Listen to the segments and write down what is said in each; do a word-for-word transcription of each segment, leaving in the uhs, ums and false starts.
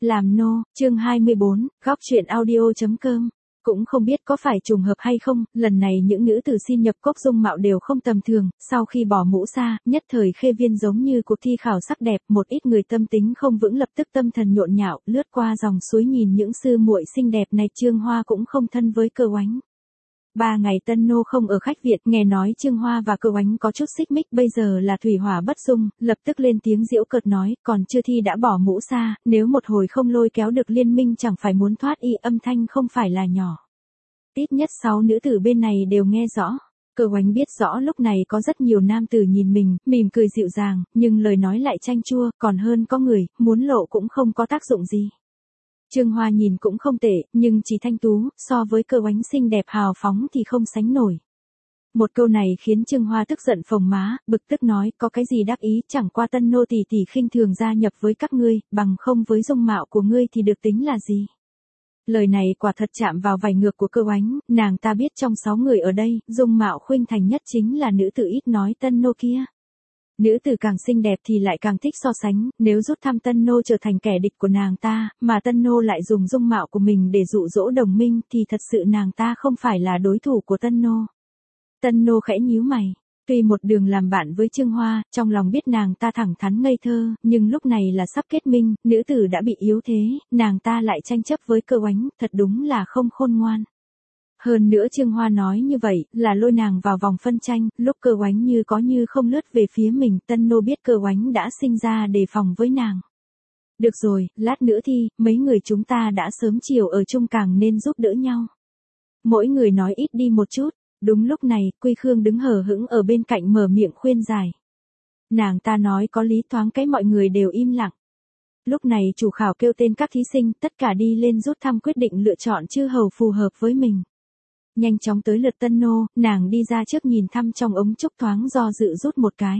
Làm nô, chương hai mươi bốn, góc truyện audio.com. Cũng không biết có phải trùng hợp hay không, lần này những nữ tử xin nhập cốc dung mạo đều không tầm thường, sau khi bỏ mũ xa, nhất thời Khê Viên giống như cuộc thi khảo sắc đẹp, một ít người tâm tính không vững lập tức tâm thần nhộn nhạo, lướt qua dòng suối nhìn những sư muội xinh đẹp này. Trương Hoa cũng không thân với Cơ Oánh. Ba ngày Tân Nô không ở khách viện, nghe nói Trương Hoa và Cơ Oánh có chút xích mích, bây giờ là thủy hỏa bất dung, lập tức lên tiếng giễu cợt nói, còn chưa thi đã bỏ mũ xa, nếu một hồi không lôi kéo được liên minh chẳng phải muốn thoát y. Âm thanh không phải là nhỏ. Ít nhất sáu nữ tử bên này đều nghe rõ. Cơ Oánh biết rõ lúc này có rất nhiều nam tử nhìn mình, mỉm cười dịu dàng, nhưng lời nói lại chanh chua, còn hơn có người, muốn lộ cũng không có tác dụng gì. Trương Hoa nhìn cũng không tệ, nhưng chỉ thanh tú, so với Cơ Oánh xinh đẹp hào phóng thì không sánh nổi. Một câu này khiến Trương Hoa tức giận phồng má, bực tức nói, có cái gì đắc ý, chẳng qua Tân Nô tỷ tỷ khinh thường gia nhập với các ngươi, bằng không với dung mạo của ngươi thì được tính là gì. Lời này quả thật chạm vào vảy ngược của Cơ Oánh, nàng ta biết trong sáu người ở đây, dung mạo khuynh thành nhất chính là nữ tử ít nói Tân Nô kia. Nữ tử càng xinh đẹp thì lại càng thích so sánh, nếu rút thăm Tân Nô trở thành kẻ địch của nàng ta, mà Tân Nô lại dùng dung mạo của mình để dụ dỗ đồng minh thì thật sự nàng ta không phải là đối thủ của Tân Nô. Tân Nô khẽ nhíu mày, tuy một đường làm bạn với Trương Hoa, trong lòng biết nàng ta thẳng thắn ngây thơ, nhưng lúc này là sắp kết minh, nữ tử đã bị yếu thế, nàng ta lại tranh chấp với Cơ Oánh, thật đúng là không khôn ngoan. Hơn nữa Trương Hoa nói như vậy, là lôi nàng vào vòng phân tranh, lúc Cơ Oánh như có như không lướt về phía mình, Tân Nô biết Cơ Oánh đã sinh ra đề phòng với nàng. Được rồi, lát nữa thi, mấy người chúng ta đã sớm chiều ở chung càng nên giúp đỡ nhau. Mỗi người nói ít đi một chút, đúng lúc này, Quy Khương đứng hờ hững ở bên cạnh mở miệng khuyên giải. Nàng ta nói có lý, thoáng cái mọi người đều im lặng. Lúc này chủ khảo kêu tên các thí sinh, tất cả đi lên rút thăm quyết định lựa chọn chư hầu phù hợp với mình. Nhanh chóng tới lượt Tân Nô, nàng đi ra trước nhìn thăm trong ống trúc thoáng do dự rút một cái.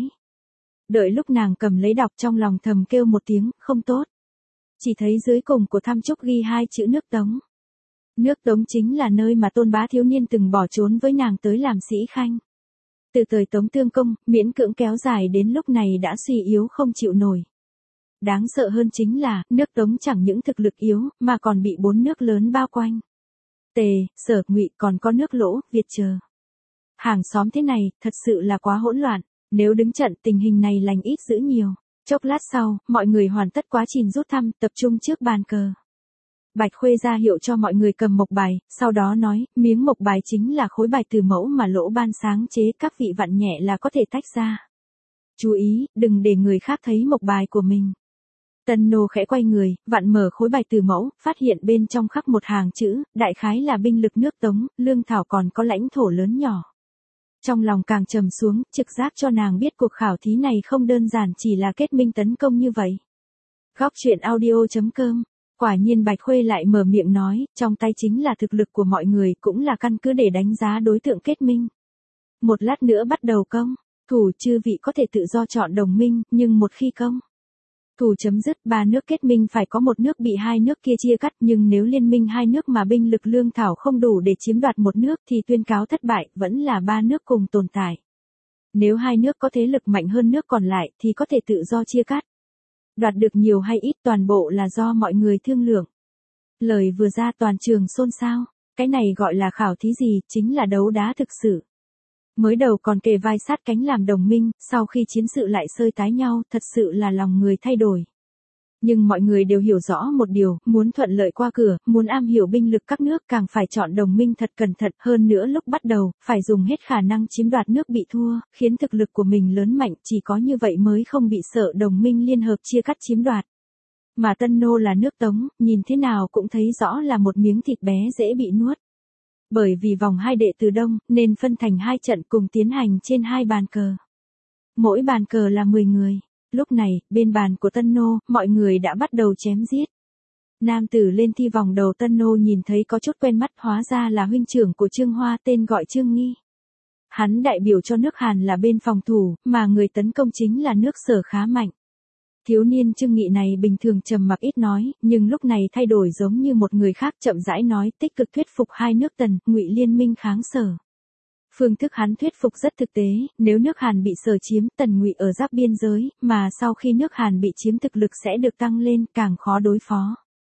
Đợi lúc nàng cầm lấy đọc trong lòng thầm kêu một tiếng, không tốt. Chỉ thấy dưới cùng của thăm trúc ghi hai chữ nước Tống. Nước Tống chính là nơi mà Tôn Bá thiếu niên từng bỏ trốn với nàng tới làm sĩ khanh. Từ thời Tống Tương Công, miễn cưỡng kéo dài đến lúc này đã suy yếu không chịu nổi. Đáng sợ hơn chính là, nước Tống chẳng những thực lực yếu, mà còn bị bốn nước lớn bao quanh. Tề, Sở, Ngụy, còn có nước Lỗ, Việt chờ. Hàng xóm thế này, thật sự là quá hỗn loạn, nếu đứng trận tình hình này lành ít dữ nhiều. Chốc lát sau, mọi người hoàn tất quá trình rút thăm, tập trung trước bàn cờ. Bạch Khuê ra hiệu cho mọi người cầm mộc bài, sau đó nói, miếng mộc bài chính là khối bài từ mẫu mà Lỗ Ban sáng chế, các vị vặn nhẹ là có thể tách ra. Chú ý, đừng để người khác thấy mộc bài của mình. Tân Nô khẽ quay người, vặn mở khối bài từ mẫu, phát hiện bên trong khắc một hàng chữ, đại khái là binh lực nước Tống, lương thảo còn có lãnh thổ lớn nhỏ. Trong lòng càng trầm xuống, trực giác cho nàng biết cuộc khảo thí này không đơn giản chỉ là kết minh tấn công như vậy. Góc truyện audio.com. Quả nhiên Bạch Khuê lại mở miệng nói, trong tay chính là thực lực của mọi người, cũng là căn cứ để đánh giá đối tượng kết minh. Một lát nữa bắt đầu công, thủ chư vị có thể tự do chọn đồng minh, nhưng một khi công thủ chấm dứt, ba nước kết minh phải có một nước bị hai nước kia chia cắt, nhưng nếu liên minh hai nước mà binh lực lương thảo không đủ để chiếm đoạt một nước thì tuyên cáo thất bại, vẫn là ba nước cùng tồn tại. Nếu hai nước có thế lực mạnh hơn nước còn lại thì có thể tự do chia cắt. Đoạt được nhiều hay ít toàn bộ là do mọi người thương lượng. Lời vừa ra toàn trường xôn xao, cái này gọi là khảo thí gì, chính là đấu đá thực sự. Mới đầu còn kề vai sát cánh làm đồng minh, sau khi chiến sự lại xơi tái nhau, thật sự là lòng người thay đổi. Nhưng mọi người đều hiểu rõ một điều, muốn thuận lợi qua cửa, muốn am hiểu binh lực các nước càng phải chọn đồng minh thật cẩn thận, hơn nữa lúc bắt đầu, phải dùng hết khả năng chiếm đoạt nước bị thua, khiến thực lực của mình lớn mạnh, chỉ có như vậy mới không bị sợ đồng minh liên hợp chia cắt chiếm đoạt. Mà Tân Nô là nước Tống, nhìn thế nào cũng thấy rõ là một miếng thịt bé dễ bị nuốt. Bởi vì vòng hai đệ từ đông, nên phân thành hai trận cùng tiến hành trên hai bàn cờ. Mỗi bàn cờ là mười người. Lúc này, bên bàn của Tân Nô, mọi người đã bắt đầu chém giết. Nam tử lên thi vòng đầu Tân Nô nhìn thấy có chút quen mắt, hóa ra là huynh trưởng của Trương Hoa tên gọi Trương Nghi. Hắn đại biểu cho nước Hàn là bên phòng thủ, mà người tấn công chính là nước Sở khá mạnh. Thiếu niên Trương Nghị này bình thường trầm mặc ít nói, nhưng lúc này thay đổi giống như một người khác, chậm rãi nói, tích cực thuyết phục hai nước Tần, Ngụy liên minh kháng Sở. Phương thức hắn thuyết phục rất thực tế, nếu nước Hàn bị Sở chiếm, Tần Ngụy ở giáp biên giới, mà sau khi nước Hàn bị chiếm thực lực sẽ được tăng lên, càng khó đối phó.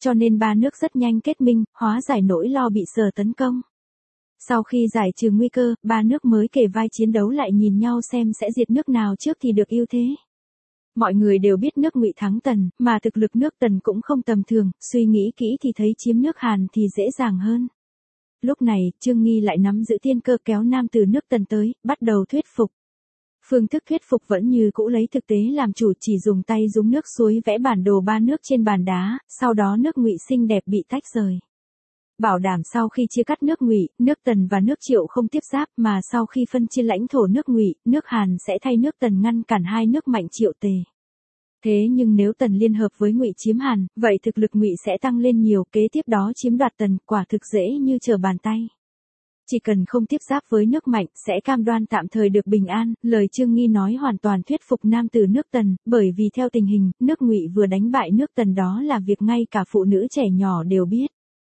cho nên ba nước rất nhanh kết minh, hóa giải nỗi lo bị Sở tấn công. Sau khi giải trừ nguy cơ, ba nước mới kề vai chiến đấu lại nhìn nhau xem sẽ diệt nước nào trước thì được ưu thế. Mọi người đều biết nước Ngụy thắng Tần, mà thực lực nước Tần cũng không tầm thường, suy nghĩ kỹ thì thấy chiếm nước Hàn thì dễ dàng hơn. Lúc này, Trương Nghi lại nắm giữ tiên cơ kéo nam từ nước Tần tới, bắt đầu thuyết phục. Phương thức thuyết phục vẫn như cũ lấy thực tế làm chủ, chỉ dùng tay dúng nước suối vẽ bản đồ ba nước trên bàn đá, sau đó nước Ngụy xinh đẹp bị tách rời. Bảo đảm sau khi chia cắt nước Ngụy, nước Tần và nước Triệu không tiếp giáp, mà sau khi phân chia lãnh thổ nước Ngụy, nước Hàn sẽ thay nước Tần ngăn cản hai nước mạnh Triệu Tề. Thế nhưng nếu Tần liên hợp với Ngụy chiếm Hàn, vậy thực lực Ngụy sẽ tăng lên nhiều, kế tiếp đó chiếm đoạt Tần quả thực dễ như trở bàn tay. Chỉ cần không tiếp giáp với nước mạnh, sẽ cam đoan tạm thời được bình an, lời Trương Nghi nói hoàn toàn thuyết phục nam tử nước Tần, bởi vì theo tình hình, nước Ngụy vừa đánh bại nước Tần đó là việc ngay cả phụ nữ trẻ nhỏ đều biết.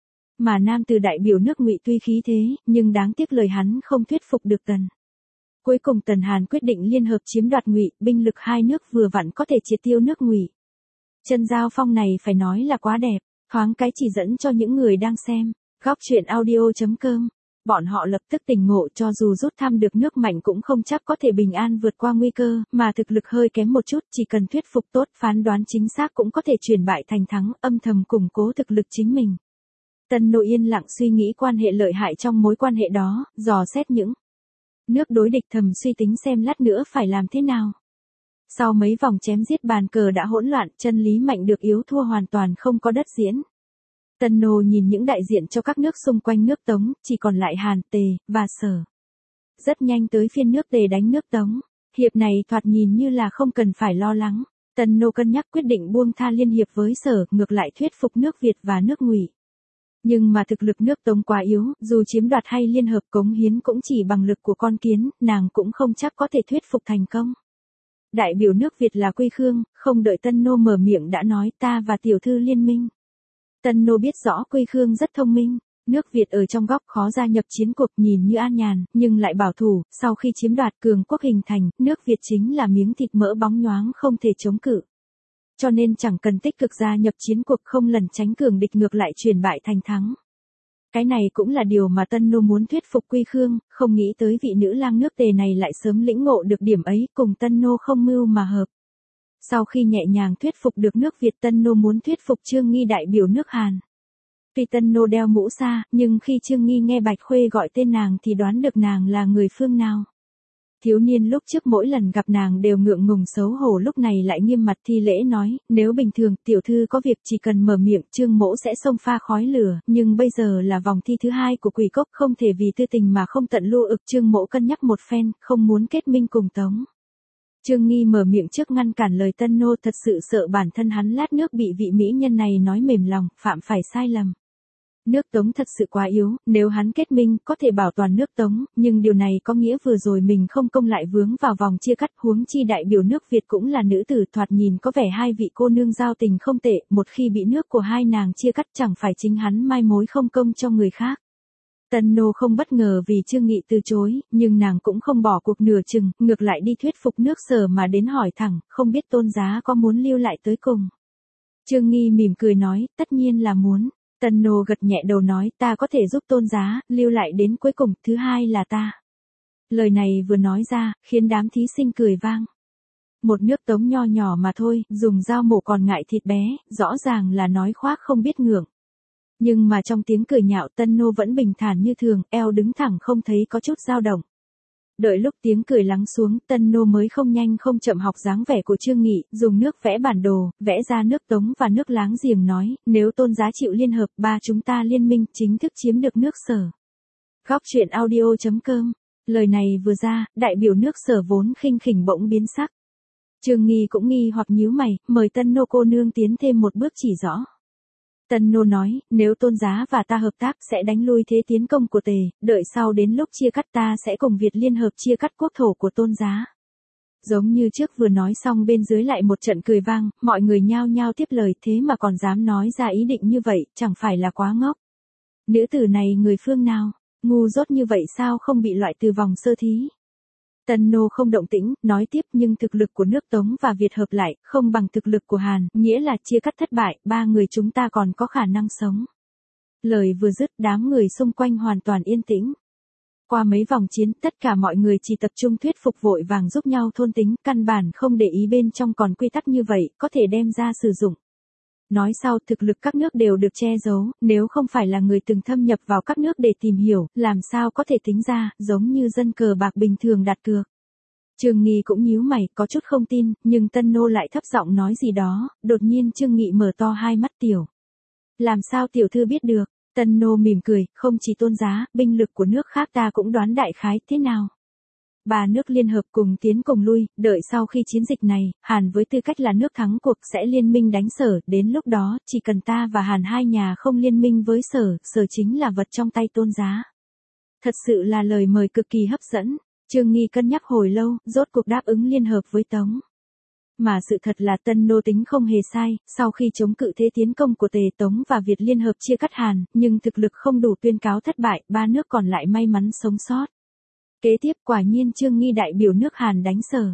Mà nam tử đại biểu nước Ngụy tuy khí thế, nhưng đáng tiếc lời hắn không thuyết phục được Tần. Cuối cùng Tần Hàn quyết định liên hợp chiếm đoạt Ngụy, binh lực hai nước vừa vặn có thể triệt tiêu nước Ngụy. Chân giao phong này phải nói là quá đẹp, thoáng cái chỉ dẫn cho những người đang xem. Góc truyện audio chấm com. Bọn họ lập tức tỉnh ngộ, cho dù rút thăm được nước mạnh cũng không chắc có thể bình an vượt qua nguy cơ, mà thực lực hơi kém một chút, chỉ cần thuyết phục tốt, phán đoán chính xác cũng có thể chuyển bại thành thắng, âm thầm củng cố thực lực chính mình. Tân Nô yên lặng suy nghĩ quan hệ lợi hại trong mối quan hệ đó, dò xét những nước đối địch, thầm suy tính xem lát nữa phải làm thế nào. Sau mấy vòng chém giết bàn cờ đã hỗn loạn, chân lý mạnh được yếu thua hoàn toàn không có đất diễn. Tân Nô nhìn những đại diện cho các nước xung quanh nước Tống, chỉ còn lại Hàn, Tề, và Sở. Rất nhanh tới phiên nước Tề đánh nước Tống. Hiệp này thoạt nhìn như là không cần phải lo lắng. Tân Nô cân nhắc quyết định buông tha liên hiệp với Sở, ngược lại thuyết phục nước Việt và nước Ngụy. Nhưng mà thực lực nước Tống quá yếu, dù chiếm đoạt hay liên hợp cống hiến cũng chỉ bằng lực của con kiến, nàng cũng không chắc có thể thuyết phục thành công. Đại biểu nước Việt là Quy Khương, không đợi Tân Nô mở miệng đã nói ta và tiểu thư liên minh. Tân Nô biết rõ Quy Khương rất thông minh, nước Việt ở trong góc khó gia nhập chiến cuộc, nhìn như an nhàn, nhưng lại bảo thủ, sau khi chiếm đoạt cường quốc hình thành, nước Việt chính là miếng thịt mỡ bóng nhoáng không thể chống cự. Cho nên chẳng cần tích cực gia nhập chiến cuộc, không lẩn tránh cường địch, ngược lại chuyển bại thành thắng. Cái này cũng là điều mà Tân Nô muốn thuyết phục Quy Khương, không nghĩ tới vị nữ lang nước Tề này lại sớm lĩnh ngộ được điểm ấy, cùng Tân Nô không mưu mà hợp. Sau khi nhẹ nhàng thuyết phục được nước Việt, Tân Nô muốn thuyết phục Trương Nghi đại biểu nước Hàn. Tuy Tân Nô đeo mũ sa, nhưng khi Trương Nghi nghe Bạch Khuê gọi tên nàng thì đoán được nàng là người phương nào. Thiếu niên lúc trước mỗi lần gặp nàng đều ngượng ngùng xấu hổ, lúc này lại nghiêm mặt thi lễ nói, nếu bình thường tiểu thư có việc chỉ cần mở miệng Trương mỗ sẽ xông pha khói lửa, nhưng bây giờ là vòng thi thứ hai của Quỷ Cốc, không thể vì tư tình mà không tận lưu ực. Trương mỗ cân nhắc một phen, không muốn kết minh cùng Tống. Trương Nghi mở miệng trước ngăn cản lời Tân Nô, thật sự sợ bản thân hắn lát nước bị vị mỹ nhân này nói mềm lòng, phạm phải sai lầm. Nước Tống thật sự quá yếu, nếu hắn kết minh có thể bảo toàn nước Tống, nhưng điều này có nghĩa vừa rồi mình không công lại vướng vào vòng chia cắt, huống chi đại biểu nước Việt cũng là nữ tử, thoạt nhìn có vẻ hai vị cô nương giao tình không tệ, một khi bị nước của hai nàng chia cắt chẳng phải chính hắn mai mối không công cho người khác. Tân Nô không bất ngờ vì Trương Nghị từ chối, nhưng nàng cũng không bỏ cuộc nửa chừng, ngược lại đi thuyết phục nước Sở mà đến hỏi thẳng, không biết tôn giá có muốn lưu lại tới cùng. Trương Nghi mỉm cười nói, tất nhiên là muốn. Tân Nô gật nhẹ đầu nói, ta có thể giúp tôn giá, lưu lại đến cuối cùng, thứ hai là ta. Lời này vừa nói ra, khiến đám thí sinh cười vang. Một nước Tống nho nhỏ mà thôi, dùng dao mổ còn ngại thịt bé, rõ ràng là nói khoác không biết ngượng. Nhưng mà trong tiếng cười nhạo, Tân Nô vẫn bình thản như thường, eo đứng thẳng không thấy có chút dao động. Đợi lúc tiếng cười lắng xuống, Tân Nô mới không nhanh không chậm học dáng vẻ của Trương Nghị, dùng nước vẽ bản đồ, vẽ ra nước Tống và nước láng giềng nói, nếu tôn giá chịu liên hợp, ba chúng ta liên minh, chính thức chiếm được nước Sở. Góc truyện audio chấm com. Lời này vừa ra, đại biểu nước Sở vốn khinh khỉnh bỗng biến sắc. Trương Nghi cũng nghi hoặc nhíu mày, mời Tân Nô cô nương tiến thêm một bước chỉ rõ. Tân Nô nói, nếu tôn giá và ta hợp tác sẽ đánh lui thế tiến công của Tề, đợi sau đến lúc chia cắt ta sẽ cùng Việt liên hợp chia cắt quốc thổ của tôn giá. Giống như trước vừa nói xong bên dưới lại một trận cười vang, mọi người nhao nhao tiếp lời, thế mà còn dám nói ra ý định như vậy, chẳng phải là quá ngốc. Nữ tử này người phương nào, ngu dốt như vậy sao không bị loại từ vòng sơ thí. Tân Nô không động tĩnh, nói tiếp nhưng thực lực của nước Tống và Việt hợp lại, không bằng thực lực của Hàn, nghĩa là chia cắt thất bại, ba người chúng ta còn có khả năng sống. Lời vừa dứt, đám người xung quanh hoàn toàn yên tĩnh. Qua mấy vòng chiến, tất cả mọi người chỉ tập trung thuyết phục vội vàng giúp nhau thôn tính, căn bản không để ý bên trong còn quy tắc như vậy, có thể đem ra sử dụng. Nói sau, thực lực các nước đều được che giấu, nếu không phải là người từng thâm nhập vào các nước để tìm hiểu, làm sao có thể tính ra, giống như dân cờ bạc bình thường đặt cược. Trương Nghi cũng nhíu mày, có chút không tin, nhưng Tân Nô lại thấp giọng nói gì đó, đột nhiên Trương Nghị mở to hai mắt tiểu. Làm sao tiểu thư biết được? Tân Nô mỉm cười, không chỉ tôn giá, binh lực của nước khác ta cũng đoán đại khái thế nào. Ba nước liên hợp cùng tiến cùng lui, đợi sau khi chiến dịch này, Hàn với tư cách là nước thắng cuộc sẽ liên minh đánh Sở, đến lúc đó, chỉ cần ta và Hàn hai nhà không liên minh với Sở, Sở chính là vật trong tay tôn giá. Thật sự là lời mời cực kỳ hấp dẫn, Trương Nghi cân nhắc hồi lâu, rốt cuộc đáp ứng liên hợp với Tống. Mà sự thật là Tân Nô tính không hề sai, sau khi chống cự thế tiến công của Tề Tống và Việt liên hợp chia cắt Hàn, nhưng thực lực không đủ tuyên cáo thất bại, ba nước còn lại may mắn sống sót. Kế tiếp quả nhiên Trương Nghi đại biểu nước Hàn đánh Sở.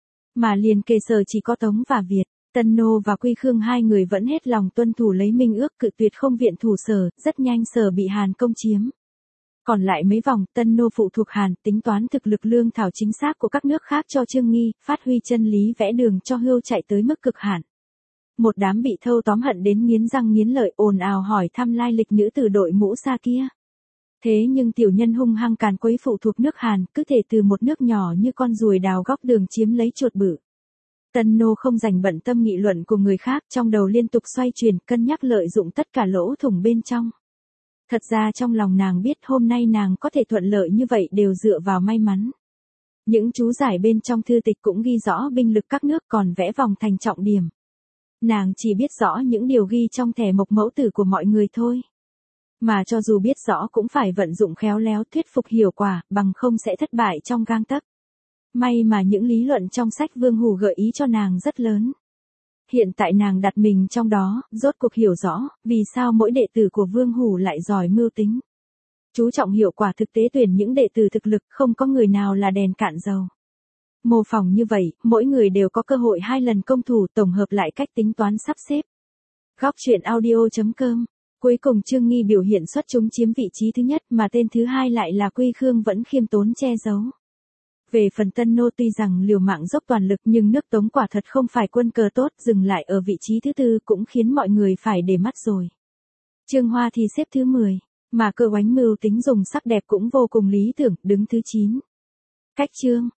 Mà liền kề Sở chỉ có Tống và Việt, Tân Nô và Quy Khương hai người vẫn hết lòng tuân thủ lấy minh ước cự tuyệt không viện thủ Sở, rất nhanh Sở bị Hàn công chiếm. Còn lại mấy vòng, Tân Nô phụ thuộc Hàn, tính toán thực lực lương thảo chính xác của các nước khác cho Trương Nghi, phát huy chân lý vẽ đường cho Hưu chạy tới mức cực hạn. Một đám bị thâu tóm hận đến nghiến răng nghiến lợi ồn ào hỏi thăm lai lịch nữ tử đội mũ sa kia. Thế nhưng tiểu nhân hung hăng càn quấy phụ thuộc nước Hàn, cứ thể từ một nước nhỏ như con ruồi đào góc đường chiếm lấy chuột bự. Tân Nô không dành bận tâm nghị luận của người khác, trong đầu liên tục xoay chuyển, cân nhắc lợi dụng tất cả lỗ thủng bên trong. Thật ra trong lòng nàng biết hôm nay nàng có thể thuận lợi như vậy đều dựa vào may mắn. Những chú giải bên trong thư tịch cũng ghi rõ binh lực các nước còn vẽ vòng thành trọng điểm. Nàng chỉ biết rõ những điều ghi trong thẻ mộc mẫu tử của mọi người thôi. Mà cho dù biết rõ cũng phải vận dụng khéo léo thuyết phục hiệu quả, bằng không sẽ thất bại trong gang tấc. May mà những lý luận trong sách Vương Hủ gợi ý cho nàng rất lớn. Hiện tại nàng đặt mình trong đó, rốt cuộc hiểu rõ, vì sao mỗi đệ tử của Vương Hủ lại giỏi mưu tính. Chú trọng hiệu quả thực tế tuyển những đệ tử thực lực, không có người nào là đèn cạn dầu. Mô phỏng như vậy, mỗi người đều có cơ hội hai lần công thủ tổng hợp lại cách tính toán sắp xếp. Góc truyện audio chấm com. Cuối cùng Trương Nghi biểu hiện xuất chúng chiếm vị trí thứ nhất mà tên thứ hai lại là Quy Khương vẫn khiêm tốn che giấu. Về phần Tân Nô tuy rằng liều mạng dốc toàn lực nhưng nước Tống quả thật không phải quân cờ tốt, dừng lại ở vị trí thứ tư cũng khiến mọi người phải để mắt rồi. Trương Hoa thì xếp thứ mười, mà Cơ Oánh mưu tính dùng sắc đẹp cũng vô cùng lý tưởng, đứng thứ chín. Cách Trương